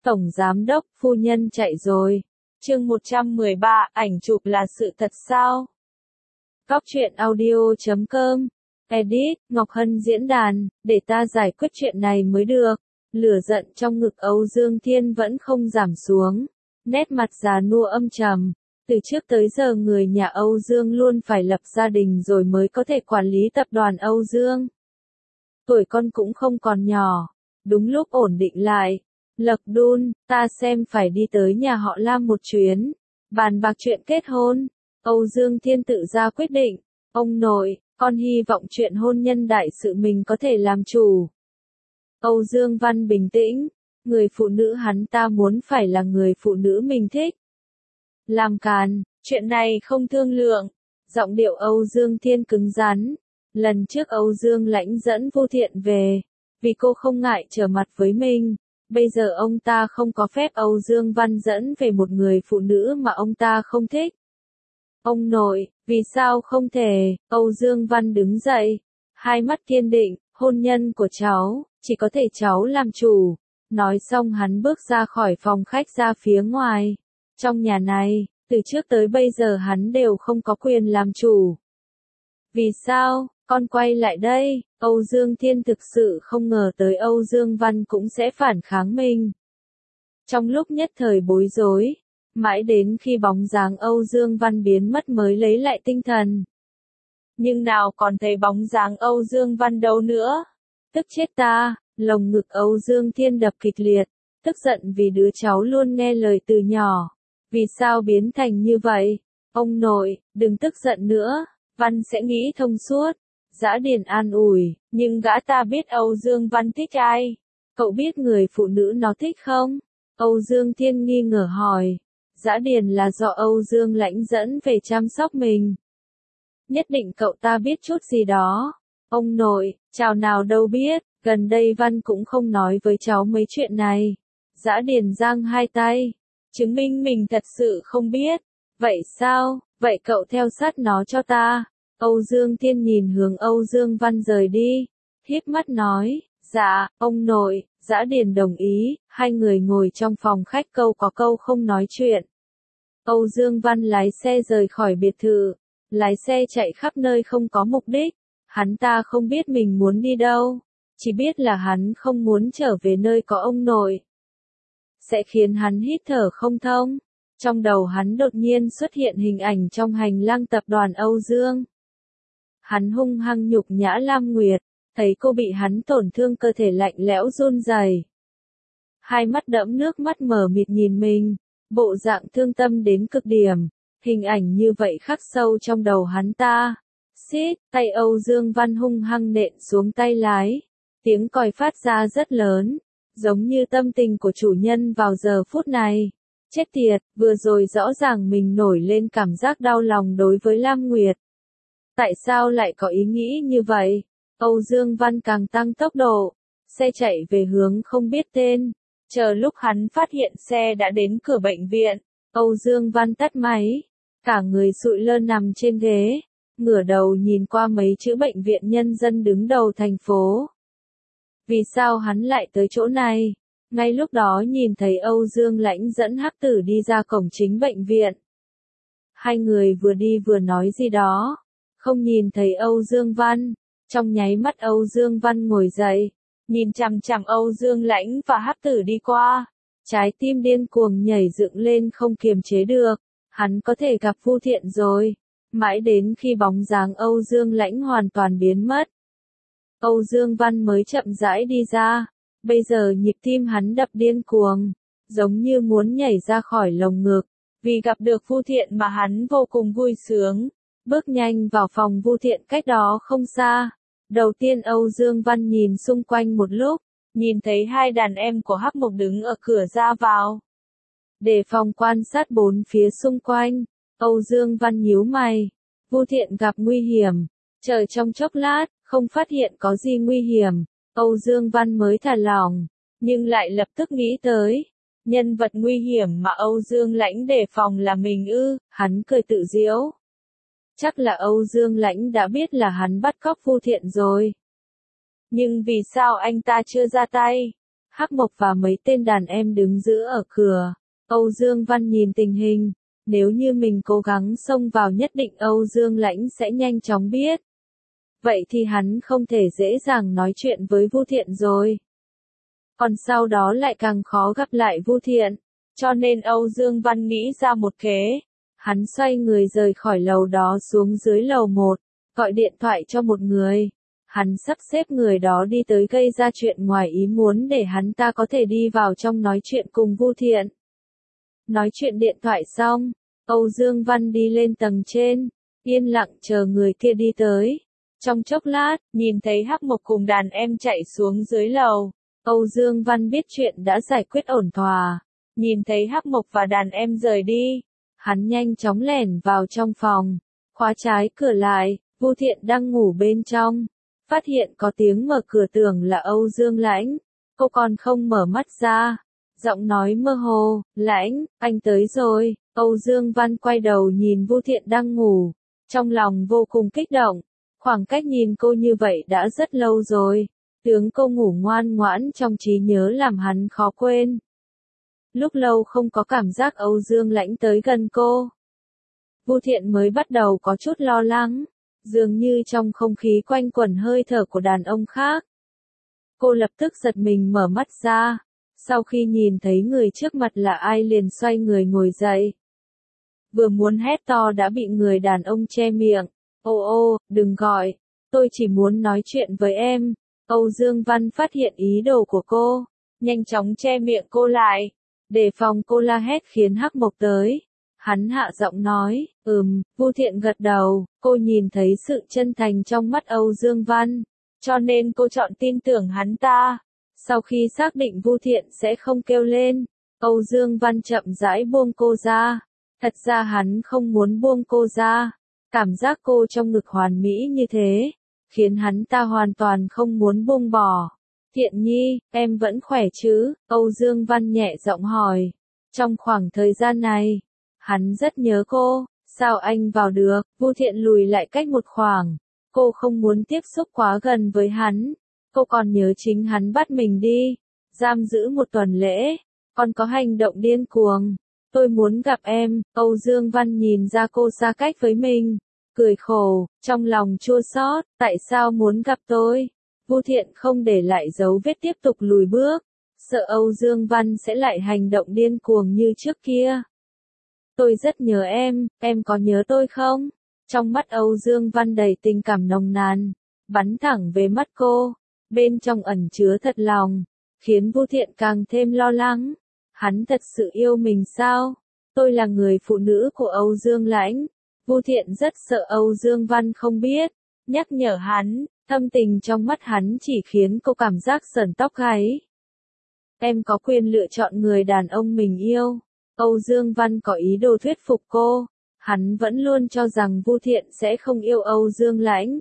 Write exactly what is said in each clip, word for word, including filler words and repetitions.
Tổng giám đốc, phu nhân chạy rồi. Chương một trăm mười ba, ảnh chụp là sự thật sao? Góc truyện audio chấm com. Edit, Ngọc Hân diễn đàn, để ta giải quyết chuyện này mới được. Lửa giận trong ngực Âu Dương Thiên vẫn không giảm xuống. Nét mặt già nua âm trầm. Từ trước tới giờ người nhà Âu Dương luôn phải lập gia đình rồi mới có thể quản lý tập đoàn Âu Dương. Tuổi con cũng không còn nhỏ. Đúng lúc ổn định lại. Lộc Đun, ta xem phải đi tới nhà họ Lam một chuyến. Bàn bạc chuyện kết hôn. Âu Dương Thiên tự ra quyết định. Ông nội, con hy vọng chuyện hôn nhân đại sự mình có thể làm chủ. Âu Dương Văn bình tĩnh. Người phụ nữ hắn ta muốn phải là người phụ nữ mình thích. Làm càn, chuyện này không thương lượng. Giọng điệu Âu Dương Thiên cứng rắn. Lần trước Âu Dương Lãnh dẫn Vu Thiện về. Vì cô không ngại trở mặt với mình. Bây giờ ông ta không có phép Âu Dương Văn dẫn về một người phụ nữ mà ông ta không thích. Ông nội, vì sao không thể? Âu Dương Văn đứng dậy. Hai mắt kiên định, hôn nhân của cháu, chỉ có thể cháu làm chủ. Nói xong hắn bước ra khỏi phòng khách ra phía ngoài. Trong nhà này, từ trước tới bây giờ hắn đều không có quyền làm chủ. Vì sao? Con quay lại đây. Âu Dương Thiên thực sự không ngờ tới Âu Dương Văn cũng sẽ phản kháng mình. Trong lúc nhất thời bối rối, mãi đến khi bóng dáng Âu Dương Văn biến mất mới lấy lại tinh thần. Nhưng nào còn thấy bóng dáng Âu Dương Văn đâu nữa. Tức chết ta, lồng ngực Âu Dương Thiên đập kịch liệt, tức giận vì đứa cháu luôn nghe lời từ nhỏ. Vì sao biến thành như vậy? Ông nội, đừng tức giận nữa, Văn sẽ nghĩ thông suốt. Dã Điền an ủi, nhưng gã ta biết Âu Dương Văn thích ai? Cậu biết người phụ nữ nó thích không? Âu Dương Thiên nghi ngờ hỏi. Dã Điền là do Âu Dương Lãnh dẫn về chăm sóc mình. Nhất định cậu ta biết chút gì đó. Ông nội, chào nào đâu biết, gần đây Văn cũng không nói với cháu mấy chuyện này. Dã Điền giang hai tay, chứng minh mình thật sự không biết. Vậy sao, vậy cậu theo sát nó cho ta. Âu Dương Thiên nhìn hướng Âu Dương Văn rời đi, híp mắt nói, dạ, ông nội. Dã Điền đồng ý, hai người ngồi trong phòng khách câu có câu không nói chuyện. Âu Dương Văn lái xe rời khỏi biệt thự, lái xe chạy khắp nơi không có mục đích, hắn ta không biết mình muốn đi đâu, chỉ biết là hắn không muốn trở về nơi có ông nội. Sẽ khiến hắn hít thở không thông. Trong đầu hắn đột nhiên xuất hiện hình ảnh trong hành lang tập đoàn Âu Dương. Hắn hung hăng nhục nhã Lam Nguyệt, thấy cô bị hắn tổn thương cơ thể lạnh lẽo run rẩy. Hai mắt đẫm nước mắt mờ mịt nhìn mình, bộ dạng thương tâm đến cực điểm, hình ảnh như vậy khắc sâu trong đầu hắn ta. Xít, tay Âu Dương Văn hung hăng nện xuống tay lái, tiếng còi phát ra rất lớn, giống như tâm tình của chủ nhân vào giờ phút này. Chết tiệt, vừa rồi rõ ràng mình nổi lên cảm giác đau lòng đối với Lam Nguyệt. Tại sao lại có ý nghĩ như vậy? Âu Dương Văn càng tăng tốc độ, xe chạy về hướng không biết tên. Chờ lúc hắn phát hiện xe đã đến cửa bệnh viện, Âu Dương Văn tắt máy, cả người sụi lơ nằm trên ghế, ngửa đầu nhìn qua mấy chữ bệnh viện nhân dân đứng đầu thành phố. Vì sao hắn lại tới chỗ này? Ngay lúc đó nhìn thấy Âu Dương Lãnh dẫn Hắc Tử đi ra cổng chính bệnh viện. Hai người vừa đi vừa nói gì đó, không nhìn thấy Âu Dương Văn. Trong nháy mắt Âu Dương Văn ngồi dậy, nhìn chằm chằm Âu Dương Lãnh và Hắc Tử đi qua. Trái tim điên cuồng nhảy dựng lên không kiềm chế được, hắn có thể gặp Vu Thiện rồi. Mãi đến khi bóng dáng Âu Dương Lãnh hoàn toàn biến mất, Âu Dương Văn mới chậm rãi đi ra. Bây giờ nhịp tim hắn đập điên cuồng, giống như muốn nhảy ra khỏi lồng ngực. Vì gặp được Vu Thiện mà hắn vô cùng vui sướng. Bước nhanh vào phòng Vu Thiện cách đó không xa. Đầu tiên Âu Dương Văn nhìn xung quanh một lúc, nhìn thấy hai đàn em của Hắc Mộc đứng ở cửa ra vào. Đề phòng quan sát bốn phía xung quanh, Âu Dương Văn nhíu mày. Vu Thiện gặp nguy hiểm, chờ trong chốc lát, không phát hiện có gì nguy hiểm, Âu Dương Văn mới thả lỏng, nhưng lại lập tức nghĩ tới. Nhân vật nguy hiểm mà Âu Dương Lãnh đề phòng là mình ư, hắn cười tự giễu. Chắc là Âu Dương Lãnh đã biết là hắn bắt cóc Vu Thiện rồi. Nhưng vì sao anh ta chưa ra tay? Hắc Mộc và mấy tên đàn em đứng giữ ở cửa. Âu Dương Văn nhìn tình hình, nếu như mình cố gắng xông vào nhất định Âu Dương Lãnh sẽ nhanh chóng biết. Vậy thì hắn không thể dễ dàng nói chuyện với Vu Thiện rồi. Còn sau đó lại càng khó gặp lại Vu Thiện, cho nên Âu Dương Văn nghĩ ra một kế. Hắn xoay người rời khỏi lầu đó xuống dưới lầu một, gọi điện thoại cho một người. Hắn sắp xếp người đó đi tới gây ra chuyện ngoài ý muốn để hắn ta có thể đi vào trong nói chuyện cùng Vu Thiện. Nói chuyện điện thoại xong, Âu Dương Văn đi lên tầng trên, yên lặng chờ người kia đi tới. Trong chốc lát, nhìn thấy Hắc Mộc cùng đàn em chạy xuống dưới lầu, Âu Dương Văn biết chuyện đã giải quyết ổn thỏa. Nhìn thấy Hắc Mộc và đàn em rời đi, hắn nhanh chóng lẻn vào trong phòng, khóa trái cửa lại. Vu Thiện đang ngủ bên trong, phát hiện có tiếng mở cửa tưởng là Âu Dương Lãnh. Cô còn không mở mắt ra, giọng nói mơ hồ, Lãnh, anh tới rồi. Âu Dương Văn quay đầu nhìn Vu Thiện đang ngủ, trong lòng vô cùng kích động. Khoảng cách nhìn cô như vậy đã rất lâu rồi, tướng cô ngủ ngoan ngoãn trong trí nhớ làm hắn khó quên. Lúc lâu không có cảm giác Âu Dương Lãnh tới gần cô, Vu Thiện mới bắt đầu có chút lo lắng, dường như trong không khí quanh quẩn hơi thở của đàn ông khác. Cô lập tức giật mình mở mắt ra, sau khi nhìn thấy người trước mặt là ai liền xoay người ngồi dậy. Vừa muốn hét to đã bị người đàn ông che miệng. Ô ô, đừng gọi, tôi chỉ muốn nói chuyện với em. Âu Dương Văn phát hiện ý đồ của cô, nhanh chóng che miệng cô lại, đề phòng cô la hét khiến Hắc Mộc tới. Hắn hạ giọng nói, ừm, Vu Thiện gật đầu, cô nhìn thấy sự chân thành trong mắt Âu Dương Văn, cho nên cô chọn tin tưởng hắn ta. Sau khi xác định Vu Thiện sẽ không kêu lên, Âu Dương Văn chậm rãi buông cô ra. Thật ra hắn không muốn buông cô ra. Cảm giác cô trong ngực hoàn mỹ như thế, khiến hắn ta hoàn toàn không muốn buông bỏ. Thiện Nhi, em vẫn khỏe chứ? Âu Dương Văn nhẹ giọng hỏi. Trong khoảng thời gian này, hắn rất nhớ cô. Sao anh vào được? Vu Thiện lùi lại cách một khoảng. Cô không muốn tiếp xúc quá gần với hắn. Cô còn nhớ chính hắn bắt mình đi, giam giữ một tuần lễ, còn có hành động điên cuồng. Tôi muốn gặp em. Âu Dương Văn nhìn ra cô xa cách với mình, cười khổ, trong lòng chua xót, tại sao muốn gặp tôi? Vu Thiện không để lại dấu vết tiếp tục lùi bước, sợ Âu Dương Văn sẽ lại hành động điên cuồng như trước kia. Tôi rất nhớ em, em có nhớ tôi không? Trong mắt Âu Dương Văn đầy tình cảm nồng nàn, bắn thẳng về mắt cô, bên trong ẩn chứa thật lòng, khiến Vu Thiện càng thêm lo lắng. Hắn thật sự yêu mình sao? Tôi là người phụ nữ của Âu Dương Lãnh. Vu Thiện rất sợ Âu Dương Văn không biết, nhắc nhở hắn, thâm tình trong mắt hắn chỉ khiến cô cảm giác sởn tóc gáy. Em có quyền lựa chọn người đàn ông mình yêu. Âu Dương Văn có ý đồ thuyết phục cô, hắn vẫn luôn cho rằng Vu Thiện sẽ không yêu Âu Dương Lãnh.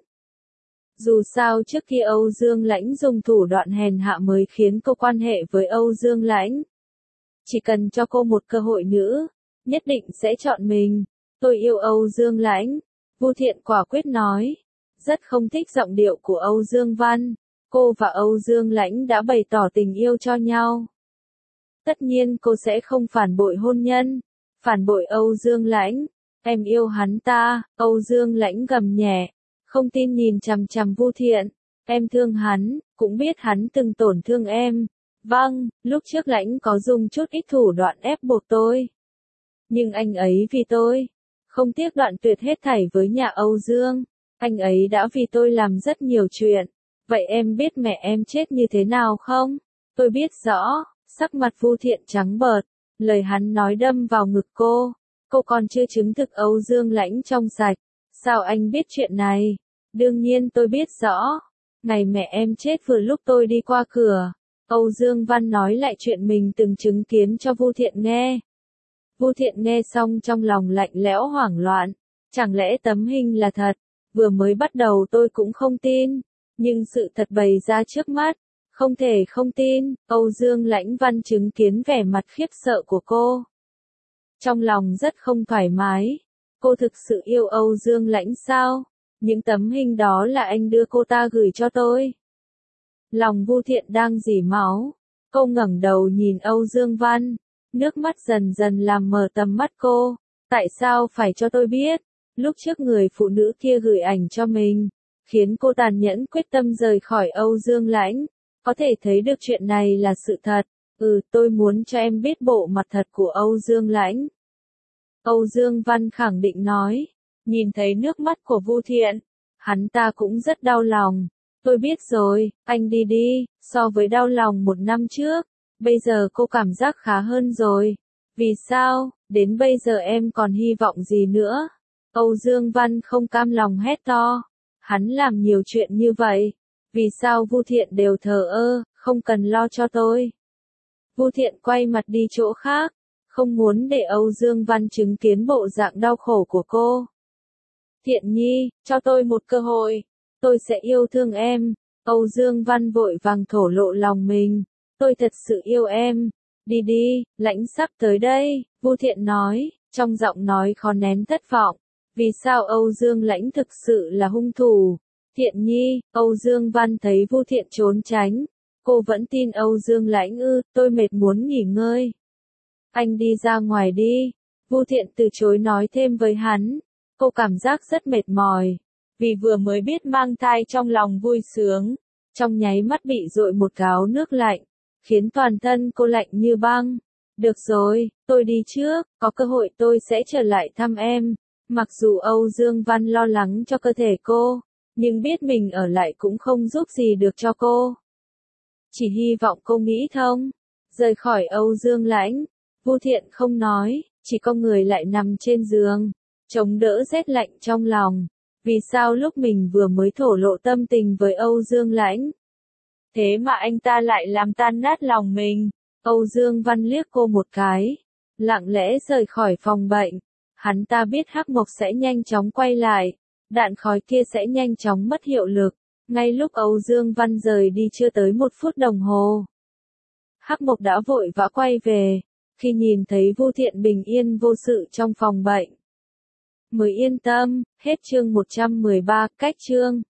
Dù sao trước kia Âu Dương Lãnh dùng thủ đoạn hèn hạ mới khiến cô quan hệ với Âu Dương Lãnh. Chỉ cần cho cô một cơ hội nữa, nhất định sẽ chọn mình. Tôi yêu Âu Dương Lãnh. Vu Thiện quả quyết nói. Rất không thích giọng điệu của Âu Dương Văn. Cô và Âu Dương Lãnh đã bày tỏ tình yêu cho nhau. Tất nhiên cô sẽ không phản bội hôn nhân, phản bội Âu Dương Lãnh. Em yêu hắn ta. Âu Dương Lãnh gầm nhẹ, không tin nhìn chằm chằm Vu Thiện. Em thương hắn, cũng biết hắn từng tổn thương em. Vâng, lúc trước Lãnh có dùng chút ít thủ đoạn ép buộc tôi. Nhưng anh ấy vì tôi, không tiếc đoạn tuyệt hết thảy với nhà Âu Dương. Anh ấy đã vì tôi làm rất nhiều chuyện. Vậy em biết mẹ em chết như thế nào không? Tôi biết rõ. Sắc mặt Vu Thiện trắng bợt, lời hắn nói đâm vào ngực cô. Cô còn chưa chứng thực Âu Dương Lãnh trong sạch. Sao anh biết chuyện này? Đương nhiên tôi biết rõ. Ngày mẹ em chết vừa lúc tôi đi qua cửa. Âu Dương Văn nói lại chuyện mình từng chứng kiến cho Vu Thiện nghe. Vu Thiện nghe xong trong lòng lạnh lẽo hoảng loạn. Chẳng lẽ tấm hình là thật? Vừa mới bắt đầu tôi cũng không tin. Nhưng sự thật bày ra trước mắt. Không thể không tin. Âu Dương Lãnh Văn chứng kiến vẻ mặt khiếp sợ của cô. Trong lòng rất không thoải mái. Cô thực sự yêu Âu Dương Lãnh sao? Những tấm hình đó là anh đưa cô ta gửi cho tôi. Lòng Vu Thiện đang rỉ máu. Cô ngẩng đầu nhìn Âu Dương Văn, nước mắt dần dần làm mờ tầm mắt cô. Tại sao phải cho tôi biết? Lúc trước người phụ nữ kia gửi ảnh cho mình, khiến cô tàn nhẫn quyết tâm rời khỏi Âu Dương Lãnh. Có thể thấy được chuyện này là sự thật. Ừ, tôi muốn cho em biết bộ mặt thật của Âu Dương Lãnh. Âu Dương Văn khẳng định nói. Nhìn thấy nước mắt của Vu Thiện, hắn ta cũng rất đau lòng. Tôi biết rồi, anh đi đi, so với đau lòng một năm trước, bây giờ cô cảm giác khá hơn rồi. Vì sao, đến bây giờ em còn hy vọng gì nữa? Âu Dương Văn không cam lòng hét to. Hắn làm nhiều chuyện như vậy. Vì sao Vu Thiện đều thờ ơ, không cần lo cho tôi? Vu Thiện quay mặt đi chỗ khác, không muốn để Âu Dương Văn chứng kiến bộ dạng đau khổ của cô. Thiện Nhi, cho tôi một cơ hội, tôi sẽ yêu thương em. Âu Dương Văn vội vàng thổ lộ lòng mình. Tôi thật sự yêu em. Đi đi, Lãnh sắp tới đây, Vu Thiện nói, trong giọng nói khó nén thất vọng. Vì sao Âu Dương Lãnh thực sự là hung thủ? Thiện Nhi, Âu Dương Văn thấy Vu Thiện trốn tránh. Cô vẫn tin Âu Dương Lãnh ư, tôi mệt muốn nghỉ ngơi. Anh đi ra ngoài đi. Vu Thiện từ chối nói thêm với hắn. Cô cảm giác rất mệt mỏi. Vì vừa mới biết mang thai trong lòng vui sướng. Trong nháy mắt bị dội một gáo nước lạnh. Khiến toàn thân cô lạnh như băng. Được rồi, tôi đi trước, có cơ hội tôi sẽ trở lại thăm em. Mặc dù Âu Dương Văn lo lắng cho cơ thể cô, nhưng biết mình ở lại cũng không giúp gì được cho cô. Chỉ hy vọng cô nghĩ thông. Rời khỏi Âu Dương Lãnh, Vu Thiện không nói, chỉ có người lại nằm trên giường, chống đỡ rét lạnh trong lòng. Vì sao lúc mình vừa mới thổ lộ tâm tình với Âu Dương Lãnh, thế mà anh ta lại làm tan nát lòng mình? Âu Dương Văn liếc cô một cái, lặng lẽ rời khỏi phòng bệnh. Hắn ta biết Hắc Mộc sẽ nhanh chóng quay lại, đạn khói kia sẽ nhanh chóng mất hiệu lực. Ngay lúc Âu Dương Văn rời đi chưa tới một phút đồng hồ, Hắc Mộc đã vội vã quay về, khi nhìn thấy Vu Thiện bình yên vô sự trong phòng bệnh, mới yên tâm. Hết chương một trăm mười ba, cách chương.